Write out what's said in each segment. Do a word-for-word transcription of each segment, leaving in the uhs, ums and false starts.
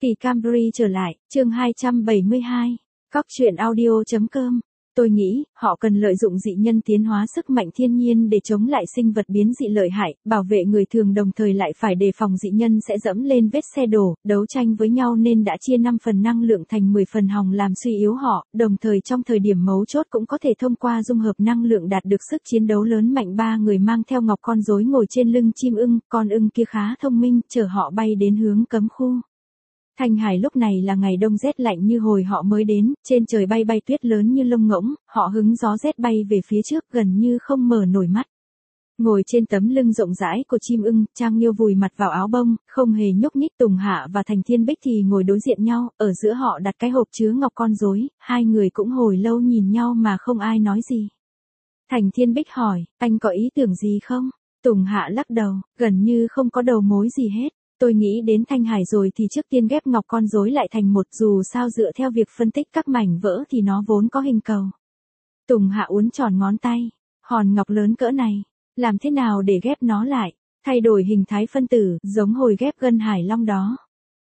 Kỳ Camry trở lại, chương hai trăm bảy mươi hai. Cóc truyện audio.com. Tôi nghĩ, họ cần lợi dụng dị nhân tiến hóa sức mạnh thiên nhiên để chống lại sinh vật biến dị lợi hại, bảo vệ người thường đồng thời lại phải đề phòng dị nhân sẽ dẫm lên vết xe đổ, đấu tranh với nhau nên đã chia năm phần năng lượng thành mười phần hòng làm suy yếu họ, đồng thời trong thời điểm mấu chốt cũng có thể thông qua dung hợp năng lượng đạt được sức chiến đấu lớn mạnh. Ba người mang theo ngọc con rối ngồi trên lưng chim ưng, con ưng kia khá thông minh, chở họ bay đến hướng cấm khu. Thanh Hải lúc này là ngày đông rét lạnh như hồi họ mới đến, trên trời bay bay tuyết lớn như lông ngỗng, họ hứng gió rét bay về phía trước gần như không mở nổi mắt. Ngồi trên tấm lưng rộng rãi của chim ưng, Trang Nghiêu vùi mặt vào áo bông, không hề nhúc nhích. Tùng Hạ và Thành Thiên Bích thì ngồi đối diện nhau, ở giữa họ đặt cái hộp chứa ngọc con rối, hai người cũng hồi lâu nhìn nhau mà không ai nói gì. Thành Thiên Bích hỏi, anh có ý tưởng gì không? Tùng Hạ lắc đầu, gần như không có đầu mối gì hết. Tôi nghĩ đến Thanh Hải rồi thì trước tiên ghép ngọc con rối lại thành một, dù sao dựa theo việc phân tích các mảnh vỡ thì nó vốn có hình cầu. Tùng Hạ uốn tròn ngón tay, hòn ngọc lớn cỡ này, làm thế nào để ghép nó lại, thay đổi hình thái phân tử, giống hồi ghép gân hải long đó.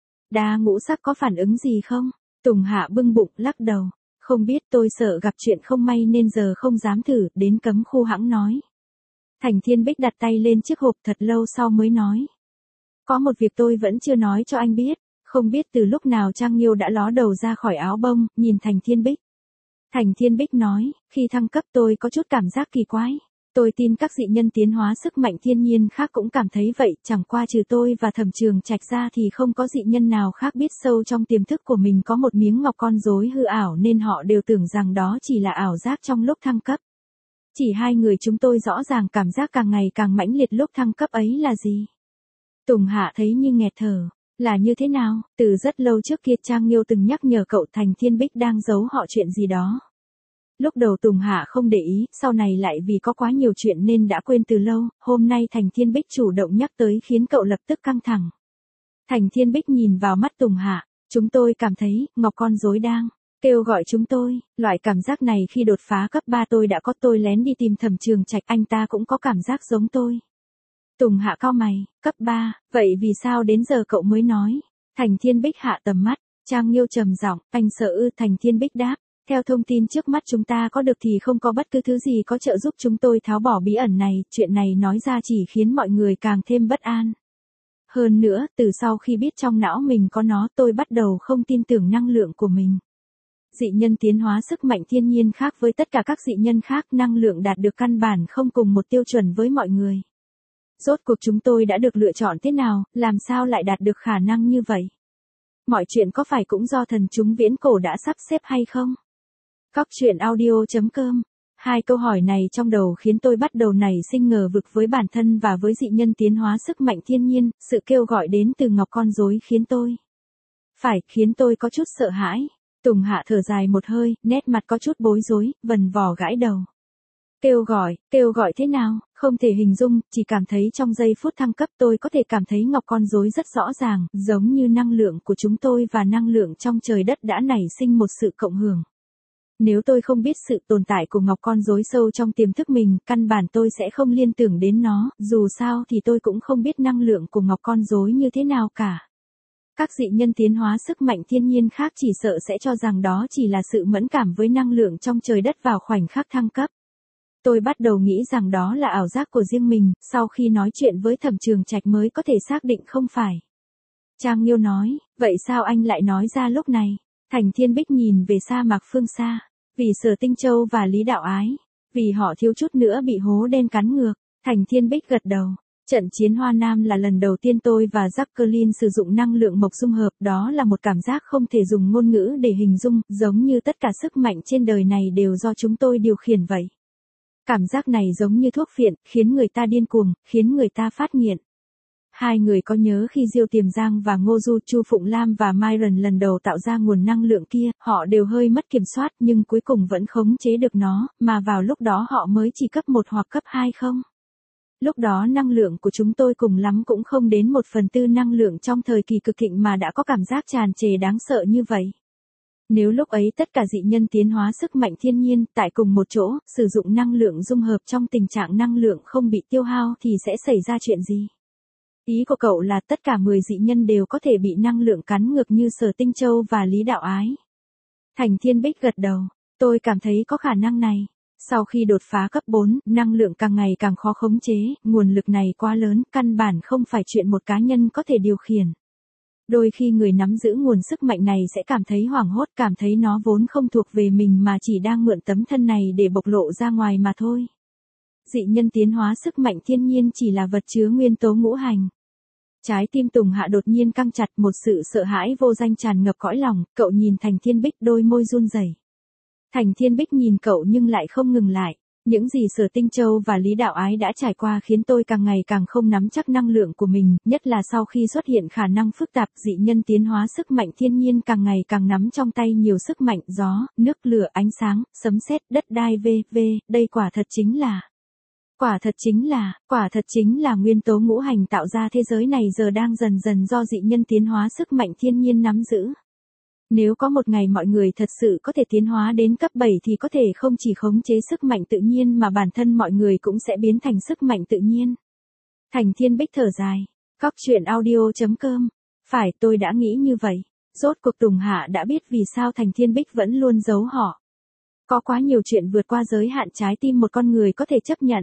Đa ngũ sắc có phản ứng gì không? Tùng Hạ bưng bụng lắc đầu, không biết, tôi sợ gặp chuyện không may nên giờ không dám thử, đến cấm khu hãng nói. Thành Thiên Bích đặt tay lên chiếc hộp thật lâu sau mới nói. Có một việc tôi vẫn chưa nói cho anh biết, không biết từ lúc nào Trang Nghiêu đã ló đầu ra khỏi áo bông, nhìn Thành Thiên Bích. Thành Thiên Bích nói, khi thăng cấp tôi có chút cảm giác kỳ quái. Tôi tin các dị nhân tiến hóa sức mạnh thiên nhiên khác cũng cảm thấy vậy, chẳng qua trừ tôi và Thẩm Trường Trạch ra thì không có dị nhân nào khác biết sâu trong tiềm thức của mình có một miếng ngọc con rối hư ảo nên họ đều tưởng rằng đó chỉ là ảo giác trong lúc thăng cấp. Chỉ hai người chúng tôi rõ ràng cảm giác càng ngày càng mãnh liệt lúc thăng cấp ấy là gì? Tùng Hạ thấy như nghẹt thở, là như thế nào? Từ rất lâu trước kia Trang Nghiêu từng nhắc nhở cậu Thành Thiên Bích đang giấu họ chuyện gì đó. Lúc đầu Tùng Hạ không để ý, sau này lại vì có quá nhiều chuyện nên đã quên từ lâu, hôm nay Thành Thiên Bích chủ động nhắc tới khiến cậu lập tức căng thẳng. Thành Thiên Bích nhìn vào mắt Tùng Hạ, chúng tôi cảm thấy, ngọc con rối đang kêu gọi chúng tôi, loại cảm giác này khi đột phá cấp ba tôi đã có, tôi lén đi tìm Thẩm Trường Trạch, anh ta cũng có cảm giác giống tôi. Tùng Hạ cau mày, cấp ba, vậy vì sao đến giờ cậu mới nói? Thành Thiên Bích hạ tầm mắt, Trang Nghiêu trầm giọng, anh sợ ư? Thành Thiên Bích đáp, theo thông tin trước mắt chúng ta có được thì không có bất cứ thứ gì có trợ giúp chúng tôi tháo bỏ bí ẩn này, chuyện này nói ra chỉ khiến mọi người càng thêm bất an. Hơn nữa, từ sau khi biết trong não mình có nó tôi bắt đầu không tin tưởng năng lượng của mình. Dị nhân tiến hóa sức mạnh thiên nhiên khác với tất cả các dị nhân khác, năng lượng đạt được căn bản không cùng một tiêu chuẩn với mọi người. Rốt cuộc chúng tôi đã được lựa chọn thế nào, làm sao lại đạt được khả năng như vậy? Mọi chuyện có phải cũng do thần chúng viễn cổ đã sắp xếp hay không? Cóc truyện audio.com. Hai câu hỏi này trong đầu khiến tôi bắt đầu nảy sinh ngờ vực với bản thân và với dị nhân tiến hóa sức mạnh thiên nhiên, sự kêu gọi đến từ ngọc con rối khiến tôi. Phải, khiến tôi có chút sợ hãi. Tùng Hạ thở dài một hơi, nét mặt có chút bối rối, vần vò gãi đầu. Kêu gọi, kêu gọi thế nào, không thể hình dung, chỉ cảm thấy trong giây phút thăng cấp tôi có thể cảm thấy ngọc con rối rất rõ ràng, giống như năng lượng của chúng tôi và năng lượng trong trời đất đã nảy sinh một sự cộng hưởng. Nếu tôi không biết sự tồn tại của ngọc con rối sâu trong tiềm thức mình, căn bản tôi sẽ không liên tưởng đến nó, dù sao thì tôi cũng không biết năng lượng của ngọc con rối như thế nào cả. Các dị nhân tiến hóa sức mạnh thiên nhiên khác chỉ sợ sẽ cho rằng đó chỉ là sự mẫn cảm với năng lượng trong trời đất vào khoảnh khắc thăng cấp. Tôi bắt đầu nghĩ rằng đó là ảo giác của riêng mình, sau khi nói chuyện với Thẩm Trường Trạch mới có thể xác định không phải. Trang Nghiêu nói, vậy sao anh lại nói ra lúc này? Thành Thiên Bích nhìn về sa mạc phương xa, vì Sở Tinh Châu và Lý Đạo Ái, vì họ thiếu chút nữa bị hố đen cắn ngược. Thành Thiên Bích gật đầu. Trận chiến Hoa Nam là lần đầu tiên tôi và Jacqueline sử dụng năng lượng mộc dung hợp, đó là một cảm giác không thể dùng ngôn ngữ để hình dung, giống như tất cả sức mạnh trên đời này đều do chúng tôi điều khiển vậy. Cảm giác này giống như thuốc phiện, khiến người ta điên cuồng, khiến người ta phát nghiện. Hai người có nhớ khi Diêu Tiềm Giang và Ngô Du, Chu Phụng Lam và Myron lần đầu tạo ra nguồn năng lượng kia, họ đều hơi mất kiểm soát nhưng cuối cùng vẫn khống chế được nó, mà vào lúc đó họ mới chỉ cấp một hoặc cấp hai không? Lúc đó năng lượng của chúng tôi cùng lắm cũng không đến một phần tư năng lượng trong thời kỳ cực thịnh mà đã có cảm giác tràn trề đáng sợ như vậy. Nếu lúc ấy tất cả dị nhân tiến hóa sức mạnh thiên nhiên tại cùng một chỗ, sử dụng năng lượng dung hợp trong tình trạng năng lượng không bị tiêu hao thì sẽ xảy ra chuyện gì? Ý của cậu là tất cả mười dị nhân đều có thể bị năng lượng cắn ngược như Sở Tinh Châu và Lý Đạo Ái. Thành Thiên Bích gật đầu, tôi cảm thấy có khả năng này. Sau khi đột phá cấp bốn, năng lượng càng ngày càng khó khống chế, nguồn lực này quá lớn, căn bản không phải chuyện một cá nhân có thể điều khiển. Đôi khi người nắm giữ nguồn sức mạnh này sẽ cảm thấy hoảng hốt, cảm thấy nó vốn không thuộc về mình mà chỉ đang mượn tấm thân này để bộc lộ ra ngoài mà thôi. Dị nhân tiến hóa sức mạnh thiên nhiên chỉ là vật chứa nguyên tố ngũ hành. Trái tim Tùng Hạ đột nhiên căng chặt, một sự sợ hãi vô danh tràn ngập cõi lòng, cậu nhìn Thành Thiên Bích, đôi môi run rẩy. Thành Thiên Bích nhìn cậu nhưng lại không ngừng lại. Những gì Sở Tinh Châu và Lý Đạo Ái đã trải qua khiến tôi càng ngày càng không nắm chắc năng lượng của mình, nhất là sau khi xuất hiện khả năng phức tạp dị nhân tiến hóa sức mạnh thiên nhiên càng ngày càng nắm trong tay nhiều sức mạnh gió, nước, lửa, ánh sáng, sấm sét, đất đai vân vân, đây quả thật chính là Quả thật chính là, quả thật chính là nguyên tố ngũ hành tạo ra thế giới này giờ đang dần dần do dị nhân tiến hóa sức mạnh thiên nhiên nắm giữ. Nếu có một ngày mọi người thật sự có thể tiến hóa đến cấp bảy thì có thể không chỉ khống chế sức mạnh tự nhiên mà bản thân mọi người cũng sẽ biến thành sức mạnh tự nhiên. Thành Thiên Bích thở dài. Cóc truyện audio chấm com. Phải, tôi đã nghĩ như vậy. Rốt cuộc Tùng Hạ đã biết vì sao Thành Thiên Bích vẫn luôn giấu họ. Có quá nhiều chuyện vượt qua giới hạn trái tim một con người có thể chấp nhận.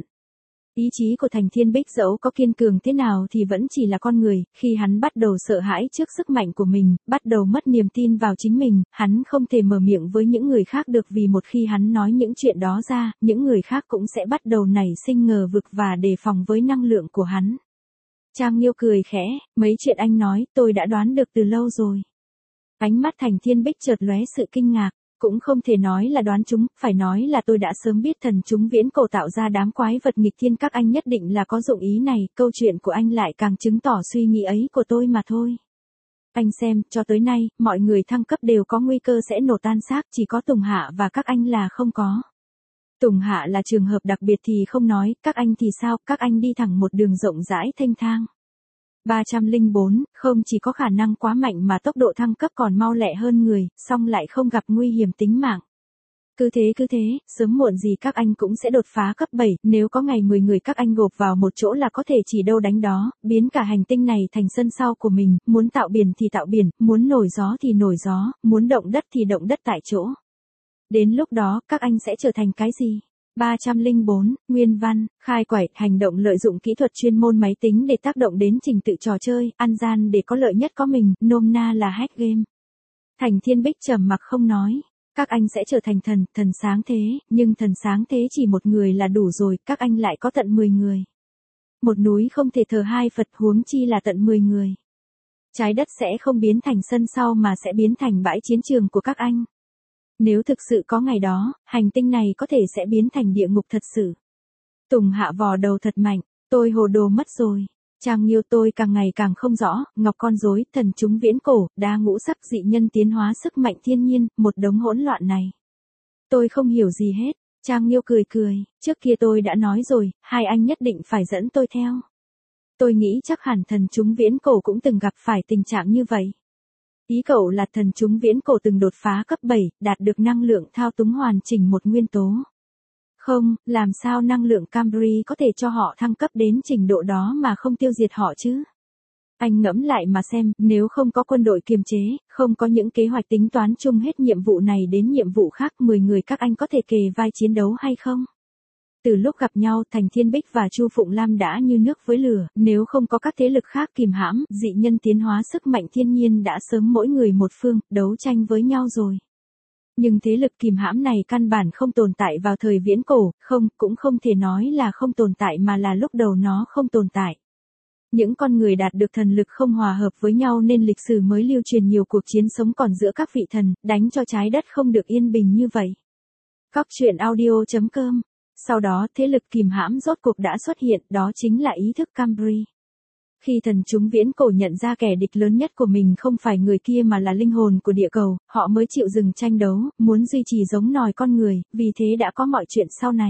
Ý chí của Thành Thiên Bích dẫu có kiên cường thế nào thì vẫn chỉ là con người, khi hắn bắt đầu sợ hãi trước sức mạnh của mình, bắt đầu mất niềm tin vào chính mình, hắn không thể mở miệng với những người khác được vì một khi hắn nói những chuyện đó ra, những người khác cũng sẽ bắt đầu nảy sinh ngờ vực và đề phòng với năng lượng của hắn. Trang Nghiêu cười khẽ, mấy chuyện anh nói, tôi đã đoán được từ lâu rồi. Ánh mắt Thành Thiên Bích chợt lóe sự kinh ngạc. Cũng không thể nói là đoán chúng, phải nói là tôi đã sớm biết thần chúng viễn cổ tạo ra đám quái vật nghịch thiên các anh nhất định là có dụng ý này, câu chuyện của anh lại càng chứng tỏ suy nghĩ ấy của tôi mà thôi. Anh xem, cho tới nay, mọi người thăng cấp đều có nguy cơ sẽ nổ tan xác, chỉ có Tùng Hạ và các anh là không có. Tùng Hạ là trường hợp đặc biệt thì không nói, các anh thì sao, các anh đi thẳng một đường rộng rãi thênh thang. ba trăm lẻ bốn, không chỉ có khả năng quá mạnh mà tốc độ thăng cấp còn mau lẹ hơn người, song lại không gặp nguy hiểm tính mạng. Cứ thế cứ thế, sớm muộn gì các anh cũng sẽ đột phá cấp bảy, nếu có ngày mười người các anh gộp vào một chỗ là có thể chỉ đâu đánh đó, biến cả hành tinh này thành sân sau của mình, muốn tạo biển thì tạo biển, muốn nổi gió thì nổi gió, muốn động đất thì động đất tại chỗ. Đến lúc đó, các anh sẽ trở thành cái gì? ba trăm lẻ bốn, nguyên văn, khai quải, hành động lợi dụng kỹ thuật chuyên môn máy tính để tác động đến trình tự trò chơi, ăn gian để có lợi nhất có mình, nôm na là hack game. Thành Thiên Bích trầm mặc không nói, các anh sẽ trở thành thần, thần sáng thế, nhưng thần sáng thế chỉ một người là đủ rồi, các anh lại có tận mười người. Một núi không thể thờ hai Phật, huống chi là tận mười người. Trái đất sẽ không biến thành sân sau mà sẽ biến thành bãi chiến trường của các anh. Nếu thực sự có ngày đó, hành tinh này có thể sẽ biến thành địa ngục thật sự. Tùng Hạ vò đầu thật mạnh, tôi hồ đồ mất rồi. Trang Nghiêu tôi càng ngày càng không rõ, ngọc con rối, thần chúng viễn cổ, đa ngũ sắc dị nhân tiến hóa sức mạnh thiên nhiên, một đống hỗn loạn này. Tôi không hiểu gì hết. Trang Nghiêu cười cười, trước kia tôi đã nói rồi, hai anh nhất định phải dẫn tôi theo. Tôi nghĩ chắc hẳn thần chúng viễn cổ cũng từng gặp phải tình trạng như vậy. Ý cậu là thần chúng viễn cổ từng đột phá cấp bảy, đạt được năng lượng thao túng hoàn chỉnh một nguyên tố. Không, làm sao năng lượng Camry có thể cho họ thăng cấp đến trình độ đó mà không tiêu diệt họ chứ? Anh ngẫm lại mà xem, nếu không có quân đội kiềm chế, không có những kế hoạch tính toán chung hết nhiệm vụ này đến nhiệm vụ khác, mười người các anh có thể kề vai chiến đấu hay không? Từ lúc gặp nhau, Thành Thiên Bích và Chu Phụng Lam đã như nước với lửa, nếu không có các thế lực khác kìm hãm, dị nhân tiến hóa sức mạnh thiên nhiên đã sớm mỗi người một phương, đấu tranh với nhau rồi. Nhưng thế lực kìm hãm này căn bản không tồn tại vào thời viễn cổ, không, cũng không thể nói là không tồn tại mà là lúc đầu nó không tồn tại. Những con người đạt được thần lực không hòa hợp với nhau nên lịch sử mới lưu truyền nhiều cuộc chiến sống còn giữa các vị thần, đánh cho trái đất không được yên bình như vậy. Cóc truyện audio chấm com. Sau đó thế lực kìm hãm rốt cuộc đã xuất hiện, đó chính là ý thức Camry. Khi thần chúng viễn cổ nhận ra kẻ địch lớn nhất của mình không phải người kia mà là linh hồn của địa cầu, họ mới chịu dừng tranh đấu, muốn duy trì giống nòi con người, vì thế đã có mọi chuyện sau này.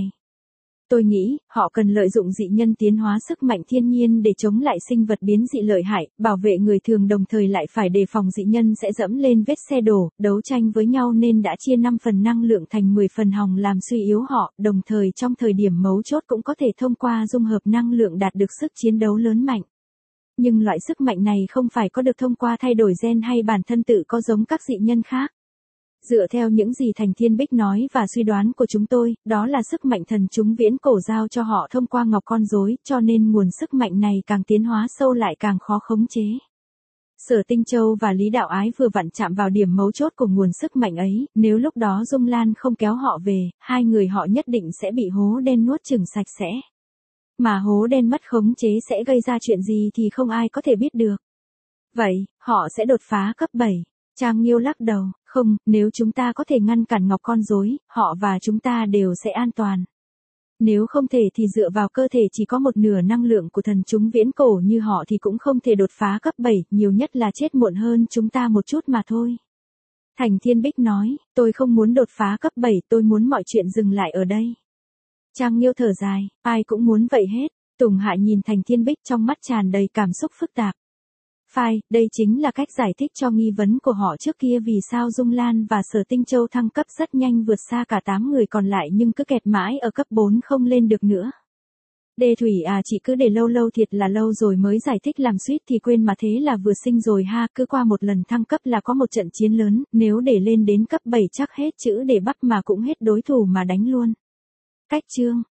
Tôi nghĩ, họ cần lợi dụng dị nhân tiến hóa sức mạnh thiên nhiên để chống lại sinh vật biến dị lợi hại, bảo vệ người thường đồng thời lại phải đề phòng dị nhân sẽ dẫm lên vết xe đổ, đấu tranh với nhau nên đã chia năm phần năng lượng thành mười phần hòng làm suy yếu họ, đồng thời trong thời điểm mấu chốt cũng có thể thông qua dung hợp năng lượng đạt được sức chiến đấu lớn mạnh. Nhưng loại sức mạnh này không phải có được thông qua thay đổi gen hay bản thân tự có giống các dị nhân khác. Dựa theo những gì Thành Thiên Bích nói và suy đoán của chúng tôi, đó là sức mạnh thần chúng viễn cổ giao cho họ thông qua ngọc con rối, cho nên nguồn sức mạnh này càng tiến hóa sâu lại càng khó khống chế. Sở Tinh Châu và Lý Đạo Ái vừa vặn chạm vào điểm mấu chốt của nguồn sức mạnh ấy, nếu lúc đó Dung Lan không kéo họ về, hai người họ nhất định sẽ bị hố đen nuốt chửng sạch sẽ. Mà hố đen mất khống chế sẽ gây ra chuyện gì thì không ai có thể biết được. Vậy, họ sẽ đột phá cấp bảy. Trang Nghiêu lắc đầu, không, nếu chúng ta có thể ngăn cản ngọc con rối, họ và chúng ta đều sẽ an toàn. Nếu không thể thì dựa vào cơ thể chỉ có một nửa năng lượng của thần chúng viễn cổ như họ thì cũng không thể đột phá cấp bảy, nhiều nhất là chết muộn hơn chúng ta một chút mà thôi. Thành Thiên Bích nói, tôi không muốn đột phá cấp bảy, tôi muốn mọi chuyện dừng lại ở đây. Trang Nghiêu thở dài, ai cũng muốn vậy hết. Tùng Hạ nhìn Thành Thiên Bích trong mắt tràn đầy cảm xúc phức tạp. Phải, đây chính là cách giải thích cho nghi vấn của họ trước kia vì sao Dung Lan và Sở Tinh Châu thăng cấp rất nhanh vượt xa cả tám người còn lại nhưng cứ kẹt mãi ở cấp bốn không lên được nữa. Đê Thủy à, chị cứ để lâu lâu thiệt là lâu rồi mới giải thích làm suýt thì quên mà thế là vừa sinh rồi ha, cứ qua một lần thăng cấp là có một trận chiến lớn, nếu để lên đến cấp bảy chắc hết chữ để bắt mà cũng hết đối thủ mà đánh luôn. Cách chương